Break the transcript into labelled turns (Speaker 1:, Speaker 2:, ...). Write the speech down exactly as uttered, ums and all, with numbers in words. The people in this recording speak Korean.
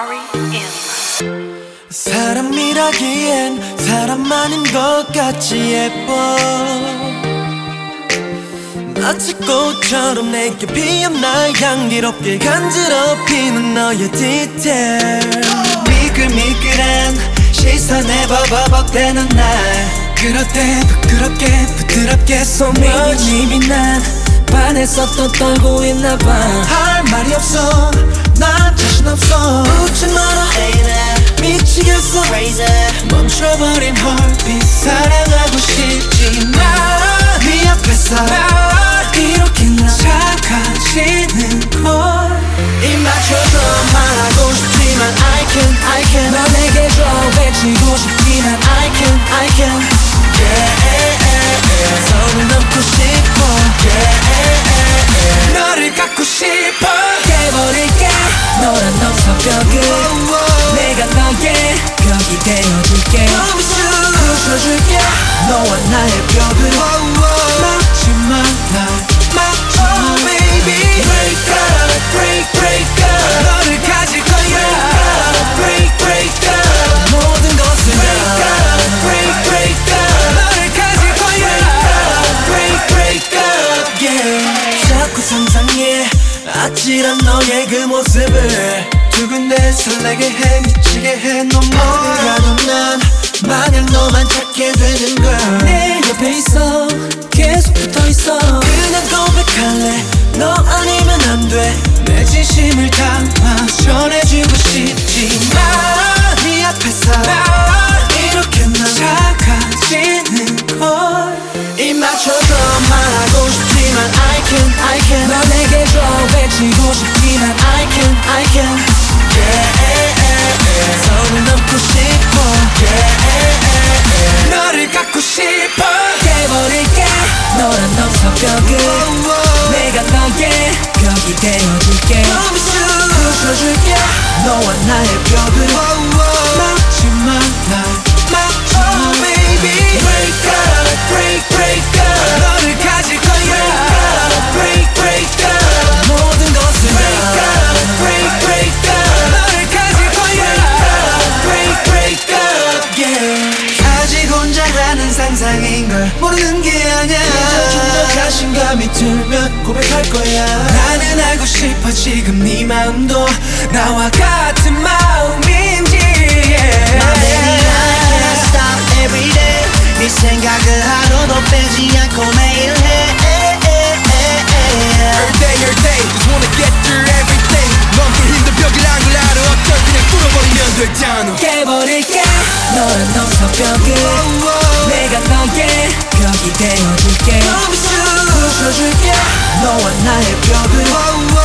Speaker 1: Ari Anima.
Speaker 2: 사람이라기엔 사람 아닌 것 같이 예뻐. 마치 꽃처럼 내게 피어나 향기롭게 간지럽히는 너의 디테일. 미끌미끌한 시선에 버벅대는 날 그럴 때 부끄럽게 부드럽게 손을 입이 난 반했었던 떨고 있나봐. 할 말이 없어 난 자신 없어. 웃지 마라 미치겠어 멈춰버린 헐빛 사랑하고 싶지만 네 앞에서 이렇게 나 착해지는 걸 입 맞춰서 말하고 싶지만 I can I can 너 내게 줘 외치고 싶지만 I can I can yeah 손을 넘고 싶어 yeah 너를 갖고 싶어 깨버릴게 너란 넘사벽을 내가 너의 벽이 되어줄게 부숴줄게 너와 나의 벽을 막지마 날 막지마 oh baby break up break break up 너를 가질 거야 break break up 모든 것을 break up break break up 너를 가질 거야 break break up yeah 자꾸 상상해 아찔한 너의 그 모습을 두근대 설레게 해 미치게 해 너 어디 가도 난 마냥 너만 찾게 되는 걸 내 옆에 있어 계속 붙어있어 그냥 고백할래 너 아니면 안 돼 내 진심을 담아 전해주고 싶지만 네 앞에서 이렇게 난 착해지는 걸 입 맞춰서 말하고 싶지만 I can I can 너 내게 줘 외치고 싶지만 I can I can yeah 손을 넘고 싶어 yeah 너를 갖고 싶어 깨버릴게 너란 넘사벽을 내가 너의 벽이 되어줄게 부숴줄게 너와 나의 벽을 막지마 날 막지마 oh baby break up break break up 너를 가질 거야 break break up 모든 것을 break up break break up 너를 가질 거야 break break up yeah 아직 혼자 하는 상상인걸 모르는 게 아냐 이제 좀 더 자신감이 들면 고백할 거야 나는 알고 싶어 지금 네 마음도 나와 같은 마음인지 yeah. My baby I can't stop every day 네 생각을 하루도 빼지 않고 매일 해
Speaker 3: Every day, every day, just wanna get through everything 넘길 힘든 벽이란 걸 알아 어쩔 그냥 뚫어버리면 되잖아
Speaker 2: 깨버릴게 너란 넘사벽을 내가 너의 벽이 되어줄게 부숴줄게 너와 나의 벽을